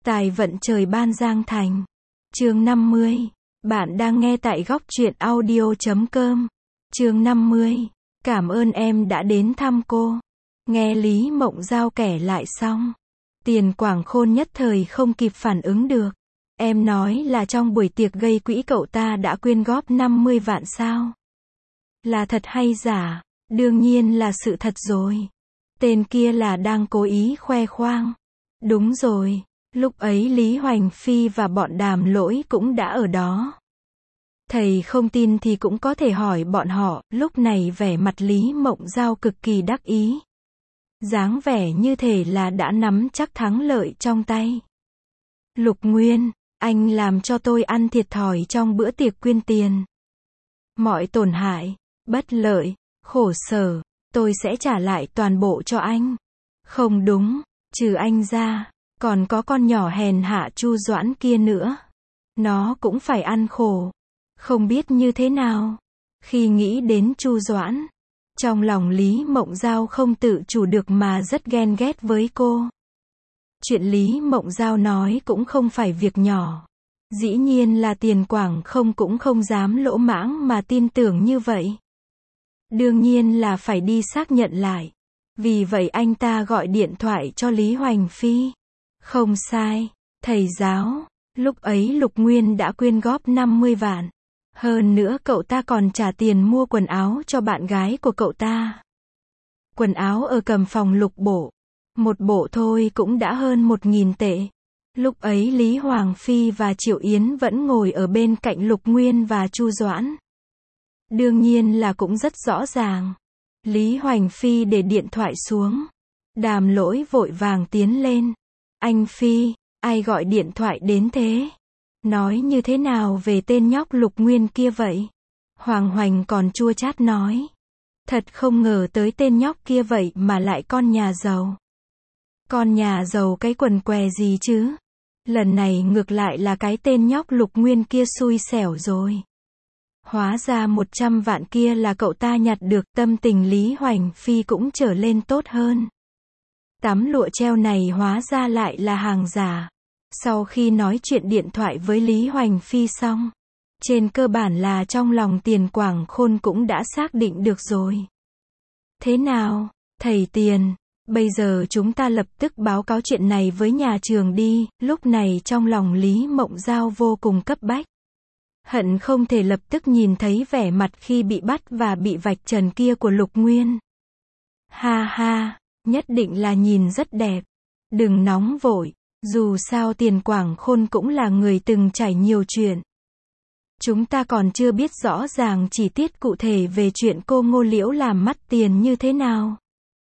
Tài vận trời ban Giang Thành. Chương 50. Bạn đang nghe tại góc truyện audio.com. Chương 50. Cảm ơn em đã đến thăm cô. Nghe Lý Mộng Giao kể lại xong, Tiền Quảng Khôn nhất thời không kịp phản ứng được. Em nói là trong buổi tiệc gây quỹ cậu ta đã quyên góp 50 vạn sao? Là thật hay giả? Đương nhiên là sự thật rồi. Tên kia là đang cố ý khoe khoang. Đúng rồi, lúc ấy Lý Hoành Phi và bọn Đàm Lỗi cũng đã ở đó. Thầy không tin thì cũng có thể hỏi bọn họ. Lúc này vẻ mặt Lý Mộng Giao cực kỳ đắc ý, dáng vẻ như thể là đã nắm chắc thắng lợi trong tay. Lục Nguyên, anh làm cho tôi ăn thiệt thòi trong bữa tiệc quyên tiền. Mọi tổn hại, bất lợi, khổ sở, tôi sẽ trả lại toàn bộ cho anh. Không đúng, trừ anh ra, còn có con nhỏ hèn hạ Chu Doãn kia nữa. Nó cũng phải ăn khổ. Không biết như thế nào. Khi nghĩ đến Chu Doãn, trong lòng Lý Mộng Giao không tự chủ được mà rất ghen ghét với cô. Chuyện Lý Mộng Giao nói cũng không phải việc nhỏ. Dĩ nhiên là Tiền Quảng Không cũng không dám lỗ mãng mà tin tưởng như vậy. Đương nhiên là phải đi xác nhận lại. Vì vậy anh ta gọi điện thoại cho Lý Hoành Phi. Không sai, thầy giáo, lúc ấy Lục Nguyên đã quyên góp 50 vạn. Hơn nữa cậu ta còn trả tiền mua quần áo cho bạn gái của cậu ta. Quần áo ở Cầm Phòng Lục bộ. Một bộ thôi cũng đã hơn 1.000 tệ. Lúc ấy Lý Hoàng Phi và Triệu Yến vẫn ngồi ở bên cạnh Lục Nguyên và Chu Doãn. Đương nhiên là cũng rất rõ ràng. Lý Hoành Phi để điện thoại xuống. Đàm Lỗi vội vàng tiến lên. Anh Phi, ai gọi điện thoại đến thế? Nói như thế nào về tên nhóc Lục Nguyên kia vậy? Hoàng Hoành còn chua chát nói. Thật không ngờ tới tên nhóc kia vậy mà lại con nhà giàu. Con nhà giàu cái quần què gì chứ? Lần này ngược lại là cái tên nhóc Lục Nguyên kia xui xẻo rồi. Hóa ra 100 vạn kia là cậu ta nhặt được. Tâm tình Lý Hoành Phi cũng trở lên tốt hơn. Tấm lụa treo này hóa ra lại là hàng giả. Sau khi nói chuyện điện thoại với Lý Hoành Phi xong, trên cơ bản là trong lòng Tiền Quảng Khôn cũng đã xác định được rồi. Thế nào, thầy Tiền, bây giờ chúng ta lập tức báo cáo chuyện này với nhà trường đi. Lúc này trong lòng Lý Mộng Giao vô cùng cấp bách. Hận không thể lập tức nhìn thấy vẻ mặt khi bị bắt và bị vạch trần kia của Lục Nguyên. Ha ha, nhất định là nhìn rất đẹp. Đừng nóng vội. Dù sao Tiền Quảng Khôn cũng là người từng trải nhiều chuyện. Chúng ta còn chưa biết rõ ràng chi tiết cụ thể về chuyện cô Ngô Liễu làm mất tiền như thế nào.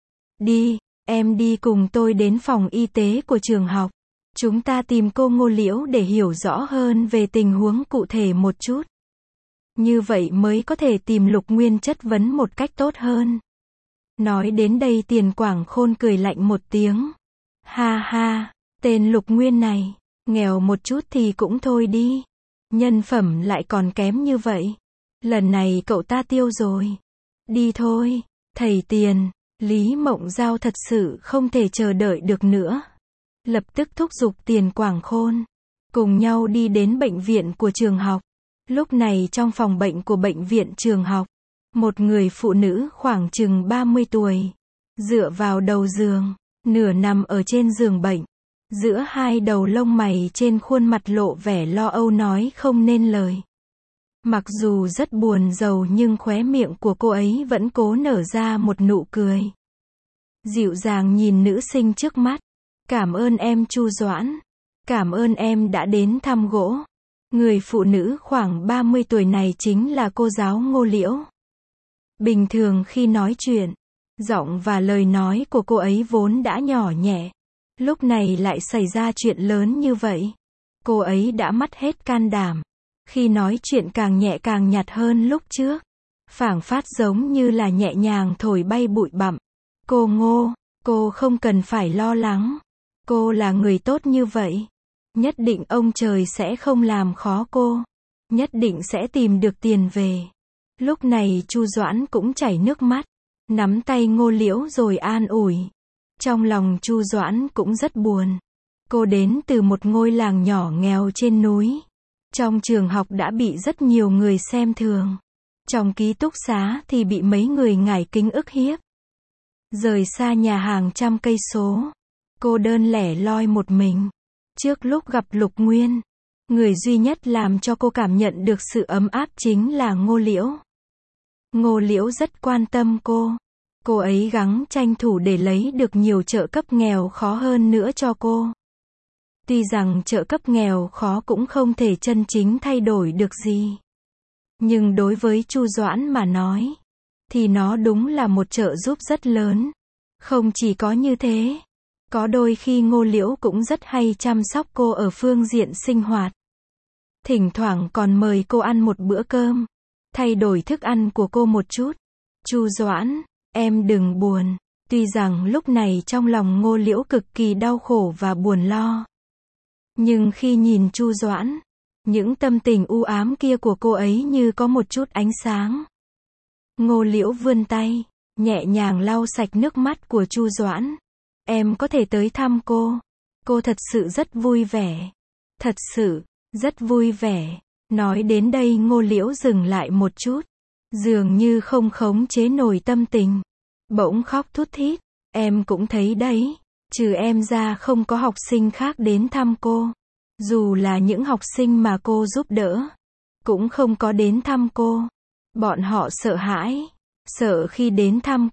Đi, em đi cùng tôi đến phòng y tế của trường học. Chúng ta tìm cô Ngô Liễu để hiểu rõ hơn về tình huống cụ thể một chút. Như vậy mới có thể tìm Lục Nguyên chất vấn một cách tốt hơn. Nói đến đây Tiền Quảng Khôn cười lạnh một tiếng. Ha ha. Tên Lục Nguyên này, nghèo một chút thì cũng thôi đi. Nhân phẩm lại còn kém như vậy. Lần này cậu ta tiêu rồi. Đi thôi, thầy Tiền. Lý Mộng Giao thật sự không thể chờ đợi được nữa. Lập tức thúc giục Tiền Quảng Khôn. Cùng nhau đi đến bệnh viện của trường học. Lúc này trong phòng bệnh của bệnh viện trường học, một người phụ nữ khoảng chừng 30 tuổi. Dựa vào đầu giường, nửa nằm ở trên giường bệnh. Giữa hai đầu lông mày trên khuôn mặt lộ vẻ lo âu nói không nên lời. Mặc dù rất buồn rầu nhưng khóe miệng của cô ấy vẫn cố nở ra một nụ cười. Dịu dàng nhìn nữ sinh trước mắt. Cảm ơn em Chu Doãn. Cảm ơn em đã đến thăm gỗ. Người phụ nữ khoảng 30 tuổi này chính là cô giáo Ngô Liễu. Bình thường khi nói chuyện, giọng và lời nói của cô ấy vốn đã nhỏ nhẹ. Lúc này lại xảy ra chuyện lớn như vậy. Cô ấy đã mất hết can đảm. Khi nói chuyện càng nhẹ càng nhạt hơn lúc trước. Phảng phất giống như là nhẹ nhàng thổi bay bụi bặm. Cô Ngô, cô không cần phải lo lắng. Cô là người tốt như vậy. Nhất định ông trời sẽ không làm khó cô. Nhất định sẽ tìm được tiền về. Lúc này Chu Doãn cũng chảy nước mắt. Nắm tay Ngô Liễu rồi an ủi. Trong lòng Chu Doãn cũng rất buồn. Cô đến từ một ngôi làng nhỏ nghèo trên núi. Trong trường học đã bị rất nhiều người xem thường. Trong ký túc xá thì bị mấy người ngải kính ức hiếp. Rời xa nhà hàng trăm cây số. Cô đơn lẻ loi một mình. Trước lúc gặp Lục Nguyên, người duy nhất làm cho cô cảm nhận được sự ấm áp chính là Ngô Liễu. Ngô Liễu rất quan tâm cô. Cô ấy gắng tranh thủ để lấy được nhiều trợ cấp nghèo khó hơn nữa cho cô. Tuy rằng trợ cấp nghèo khó cũng không thể chân chính thay đổi được gì. Nhưng đối với Chu Doãn mà nói, thì nó đúng là một trợ giúp rất lớn. Không chỉ có như thế, có đôi khi Ngô Liễu cũng rất hay chăm sóc cô ở phương diện sinh hoạt. Thỉnh thoảng còn mời cô ăn một bữa cơm, thay đổi thức ăn của cô một chút. Chu Doãn, em đừng buồn. Tuy rằng lúc này trong lòng Ngô Liễu cực kỳ đau khổ và buồn lo. Nhưng khi nhìn Chu Doãn, những tâm tình u ám kia của cô ấy như có một chút ánh sáng. Ngô Liễu vươn tay, nhẹ nhàng lau sạch nước mắt của Chu Doãn. Em có thể tới thăm cô. Cô thật sự rất vui vẻ. Thật sự, rất vui vẻ. Nói đến đây Ngô Liễu dừng lại một chút. Dường như không khống chế nổi tâm tình. Bỗng khóc thút thít. Em cũng thấy đấy. Trừ em ra không có học sinh khác đến thăm cô. Dù là những học sinh mà cô giúp đỡ, cũng không có đến thăm cô. Bọn họ sợ hãi. Sợ khi đến thăm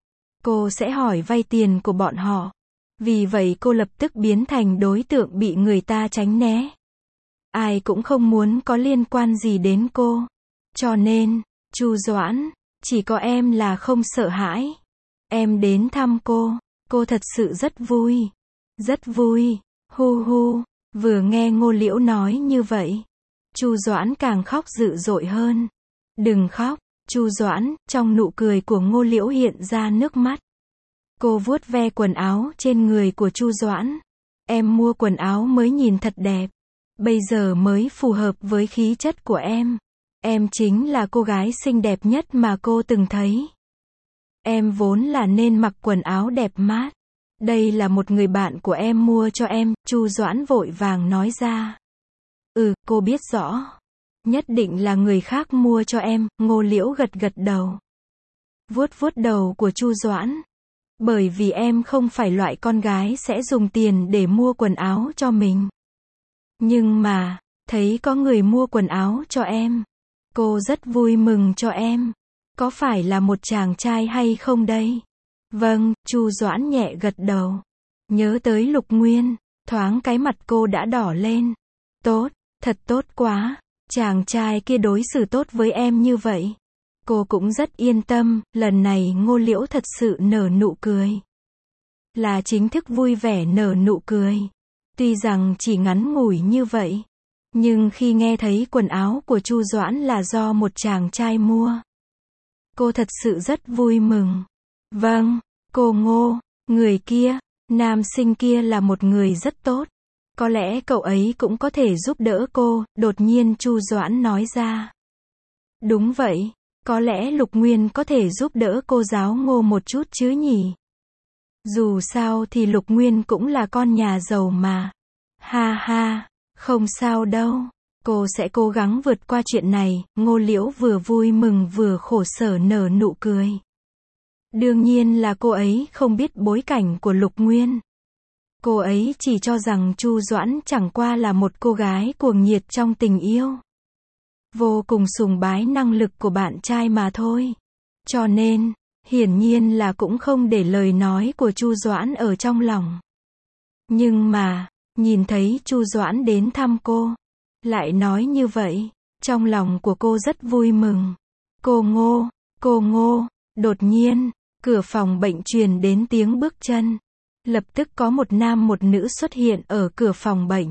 cô sẽ hỏi vay tiền của bọn họ. Vì vậy cô lập tức biến thành đối tượng bị người ta tránh né. Ai cũng không muốn có liên quan gì đến cô. Cho nên, Chu Doãn, chỉ có em là không sợ hãi. Em đến thăm cô thật sự rất vui. Rất vui. Hu hu. Vừa nghe Ngô Liễu nói như vậy, Chu Doãn càng khóc dữ dội hơn. Đừng khóc, Chu Doãn, trong nụ cười của Ngô Liễu hiện ra nước mắt. Cô vuốt ve quần áo trên người của Chu Doãn. Em mua quần áo mới nhìn thật đẹp. Bây giờ mới phù hợp với khí chất của em. Em chính là cô gái xinh đẹp nhất mà cô từng thấy. Em vốn là nên mặc quần áo đẹp mát. Đây là một người bạn của em mua cho em, Chu Doãn vội vàng nói ra. Cô biết rõ. Nhất định là người khác mua cho em, Ngô Liễu gật gật đầu. Vuốt vuốt đầu của Chu Doãn. Bởi vì em không phải loại con gái sẽ dùng tiền để mua quần áo cho mình. Nhưng mà, thấy có người mua quần áo cho em. Cô rất vui mừng cho em. Có phải là một chàng trai hay không đây? Vâng, Chu Doãn nhẹ gật đầu. Nhớ tới Lục Nguyên, thoáng cái mặt cô đã đỏ lên. Tốt, thật tốt quá. Chàng trai kia đối xử tốt với em như vậy. Cô cũng rất yên tâm, lần này Ngô Liễu thật sự nở nụ cười. Là chính thức vui vẻ nở nụ cười. Tuy rằng chỉ ngắn ngủi như vậy, nhưng khi nghe thấy quần áo của Chu Doãn là do một chàng trai mua, cô thật sự rất vui mừng. Vâng, cô Ngô, người kia, nam sinh kia là một người rất tốt. Có lẽ cậu ấy cũng có thể giúp đỡ cô, đột nhiên Chu Doãn nói ra. Đúng vậy, có lẽ Lục Nguyên có thể giúp đỡ cô giáo Ngô một chút chứ nhỉ? Dù sao thì Lục Nguyên cũng là con nhà giàu mà. Ha ha, không sao đâu. Cô sẽ cố gắng vượt qua chuyện này. Ngô Liễu vừa vui mừng vừa khổ sở nở nụ cười. Đương nhiên là cô ấy không biết bối cảnh của Lục Nguyên. Cô ấy chỉ cho rằng Chu Doãn chẳng qua là một cô gái cuồng nhiệt trong tình yêu. Vô cùng sùng bái năng lực của bạn trai mà thôi. Cho nên, hiển nhiên là cũng không để lời nói của Chu Doãn ở trong lòng. Nhưng mà, nhìn thấy Chu Doãn đến thăm cô, lại nói như vậy, trong lòng của cô rất vui mừng. Cô Ngô, đột nhiên, cửa phòng bệnh truyền đến tiếng bước chân. Lập tức có một nam một nữ xuất hiện ở cửa phòng bệnh.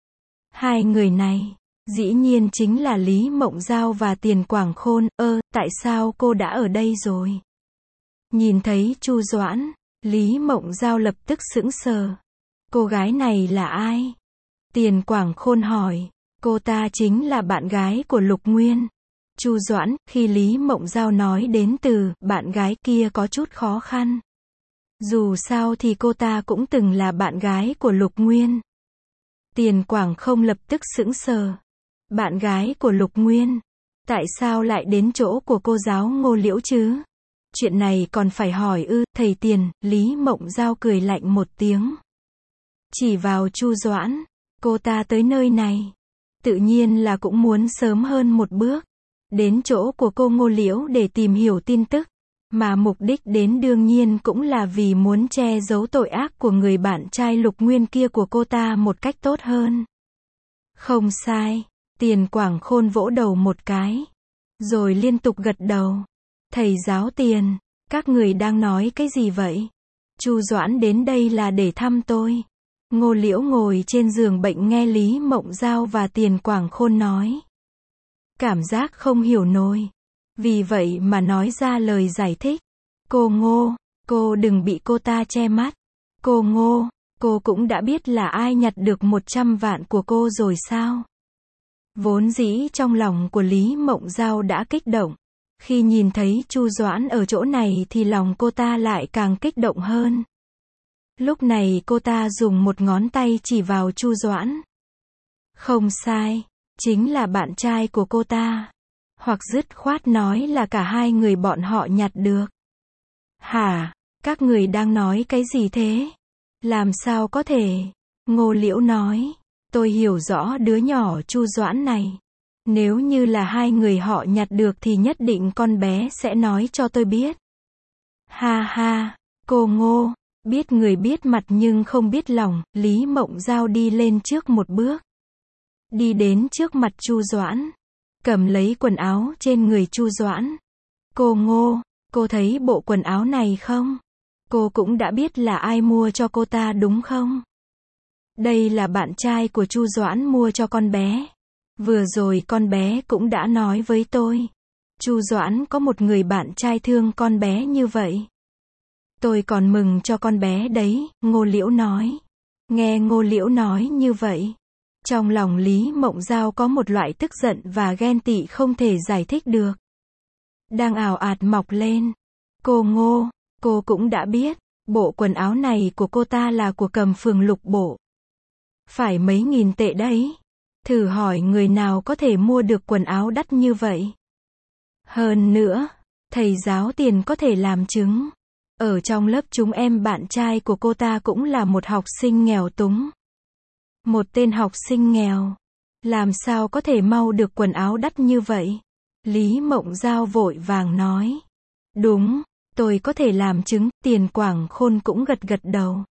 Hai người này, dĩ nhiên chính là Lý Mộng Giao và Tiền Quảng Khôn. Tại sao cô đã ở đây rồi? Nhìn thấy Chu Doãn, Lý Mộng Giao lập tức sững sờ. Cô gái này là ai? Tiền Quảng Khôn hỏi. Cô ta chính là bạn gái của Lục Nguyên. Chu Doãn, khi Lý Mộng Giao nói đến từ bạn gái kia có chút khó khăn. Dù sao thì cô ta cũng từng là bạn gái của Lục Nguyên. Tiền Quảng không lập tức sững sờ. Bạn gái của Lục Nguyên. Tại sao lại đến chỗ của cô giáo Ngô Liễu chứ? Chuyện này còn phải hỏi ư? Thầy Tiền, Lý Mộng Giao cười lạnh một tiếng. Chỉ vào Chu Doãn. Cô ta tới nơi này. Tự nhiên là cũng muốn sớm hơn một bước. Đến chỗ của cô Ngô Liễu để tìm hiểu tin tức. Mà mục đích đến đương nhiên cũng là vì muốn che giấu tội ác của người bạn trai Lục Nguyên kia của cô ta một cách tốt hơn. Không sai. Tiền Quảng Khôn vỗ đầu một cái. Rồi liên tục gật đầu. Thầy giáo Tiền, các người đang nói cái gì vậy? Chu Doãn đến đây là để thăm tôi. Ngô Liễu ngồi trên giường bệnh nghe Lý Mộng Giao và Tiền Quảng Khôn nói. Cảm giác không hiểu nổi. Vì vậy mà nói ra lời giải thích. Cô Ngô, cô đừng bị cô ta che mắt. Cô Ngô, cô cũng đã biết là ai nhặt được 100 vạn của cô rồi sao? Vốn dĩ trong lòng của Lý Mộng Giao đã kích động. Khi nhìn thấy Chu Doãn ở chỗ này thì lòng cô ta lại càng kích động hơn. Lúc này cô ta dùng một ngón tay chỉ vào Chu Doãn. Không sai, chính là bạn trai của cô ta. Hoặc dứt khoát nói là cả hai người bọn họ nhặt được. Hả? Các người đang nói cái gì thế? Làm sao có thể? Ngô Liễu nói. Tôi hiểu rõ đứa nhỏ Chu Doãn này. Nếu như là hai người họ nhặt được thì nhất định con bé sẽ nói cho tôi biết. Ha ha, cô Ngô, biết người biết mặt nhưng không biết lòng. Lý Mộng Giao đi lên trước một bước. Đi đến trước mặt Chu Doãn. Cầm lấy quần áo trên người Chu Doãn. Cô Ngô, cô thấy bộ quần áo này không? Cô cũng đã biết là ai mua cho cô ta đúng không? Đây là bạn trai của Chu Doãn mua cho con bé. Vừa rồi con bé cũng đã nói với tôi. Chu Doãn có một người bạn trai thương con bé như vậy. Tôi còn mừng cho con bé đấy, Ngô Liễu nói. Nghe Ngô Liễu nói như vậy. Trong lòng Lý Mộng Giao có một loại tức giận và ghen tị không thể giải thích được. Đang ào ạt mọc lên. Cô Ngô, cô cũng đã biết, bộ quần áo này của cô ta là của Cầm Phường Lục Bộ. Phải mấy nghìn tệ đấy. Thử hỏi người nào có thể mua được quần áo đắt như vậy. Hơn nữa, thầy giáo Tiền có thể làm chứng. Ở trong lớp chúng em bạn trai của cô ta cũng là một học sinh nghèo túng. Một tên học sinh nghèo. Làm sao có thể mau được quần áo đắt như vậy? Lý Mộng Giao vội vàng nói. Đúng, tôi có thể làm chứng. Tiền Quảng Khôn cũng gật gật đầu.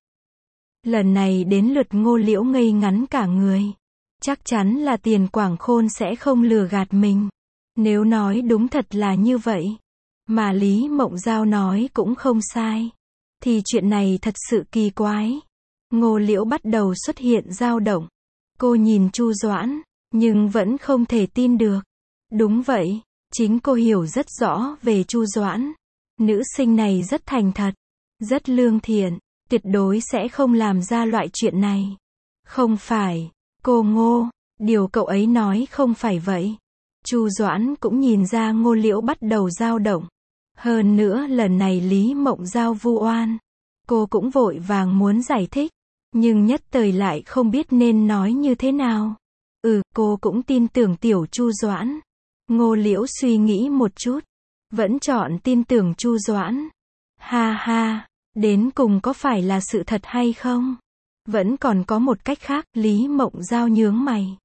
Lần này đến lượt Ngô Liễu ngây ngắn cả người. Chắc chắn là Tiền Quảng Khôn sẽ không lừa gạt mình. Nếu nói đúng thật là như vậy. Mà Lý Mộng Giao nói cũng không sai. Thì chuyện này thật sự kỳ quái. Ngô Liễu bắt đầu xuất hiện dao động. Cô nhìn Chu Doãn, nhưng vẫn không thể tin được. Đúng vậy, chính cô hiểu rất rõ về Chu Doãn. Nữ sinh này rất thành thật, rất lương thiện, tuyệt đối sẽ không làm ra loại chuyện này. Không phải, cô Ngô, điều cậu ấy nói không phải vậy. Chu Doãn cũng nhìn ra Ngô Liễu bắt đầu dao động. Hơn nữa lần này Lý Mộng Giao vu oan. Cô cũng vội vàng muốn giải thích. Nhưng nhất thời lại không biết nên nói như thế nào. Cô cũng tin tưởng tiểu Chu Doãn. Ngô Liễu suy nghĩ một chút. Vẫn chọn tin tưởng Chu Doãn. Ha ha, đến cùng có phải là sự thật hay không? Vẫn còn có một cách khác, Lý Mộng Giao nhướng mày.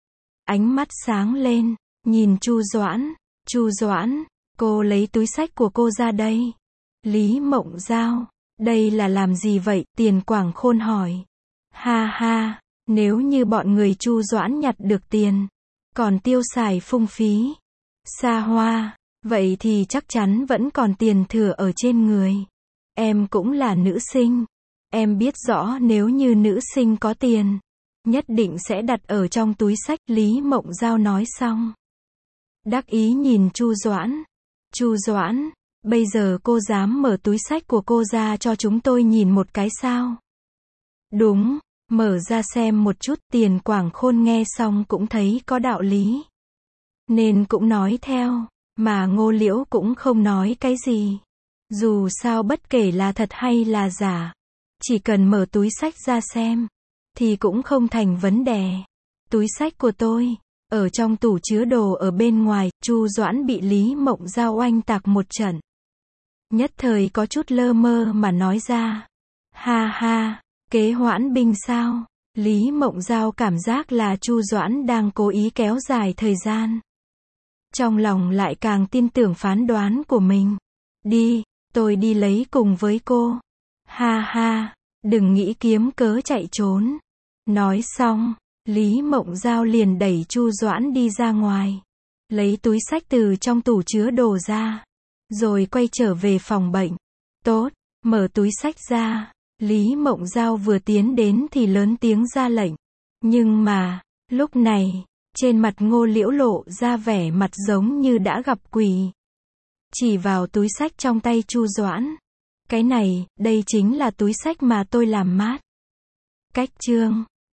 Ánh mắt sáng lên, nhìn Chu Doãn. Chu Doãn, cô lấy túi xách của cô ra đây. Lý Mộng Giao, đây là làm gì vậy? Tiền Quảng Khôn hỏi. Ha ha, nếu như bọn người Chu Doãn nhặt được tiền, còn tiêu xài phung phí, xa hoa, vậy thì chắc chắn vẫn còn tiền thừa ở trên người. Em cũng là nữ sinh. Em biết rõ nếu như nữ sinh có tiền, nhất định sẽ đặt ở trong túi xách. Lý Mộng Giao nói xong. Đắc ý nhìn Chu Doãn. Chu Doãn, bây giờ cô dám mở túi xách của cô ra cho chúng tôi nhìn một cái sao? Đúng, mở ra xem một chút. Tiền Quảng Khôn nghe xong cũng thấy có đạo lý. Nên cũng nói theo, mà Ngô Liễu cũng không nói cái gì. Dù sao bất kể là thật hay là giả, chỉ cần mở túi xách ra xem, thì cũng không thành vấn đề. Túi xách của tôi, ở trong tủ chứa đồ ở bên ngoài, Chu Doãn bị Lý Mộng Giao oanh tạc một trận. Nhất thời có chút lơ mơ mà nói ra. Ha ha, kế hoãn binh sao? Lý Mộng Giao cảm giác là Chu Doãn đang cố ý kéo dài thời gian. Trong lòng lại càng tin tưởng phán đoán của mình. Đi, tôi đi lấy cùng với cô. Ha ha, đừng nghĩ kiếm cớ chạy trốn. Nói xong, Lý Mộng Giao liền đẩy Chu Doãn đi ra ngoài. Lấy túi xách từ trong tủ chứa đồ ra. Rồi quay trở về phòng bệnh. Tốt, mở túi xách ra. Lý Mộng Giao vừa tiến đến thì lớn tiếng ra lệnh. Nhưng mà, lúc này, trên mặt Ngô Liễu lộ ra vẻ mặt giống như đã gặp quỷ. Chỉ vào túi xách trong tay Chu Doãn. Cái này, đây chính là túi xách mà tôi làm mát. Cách chương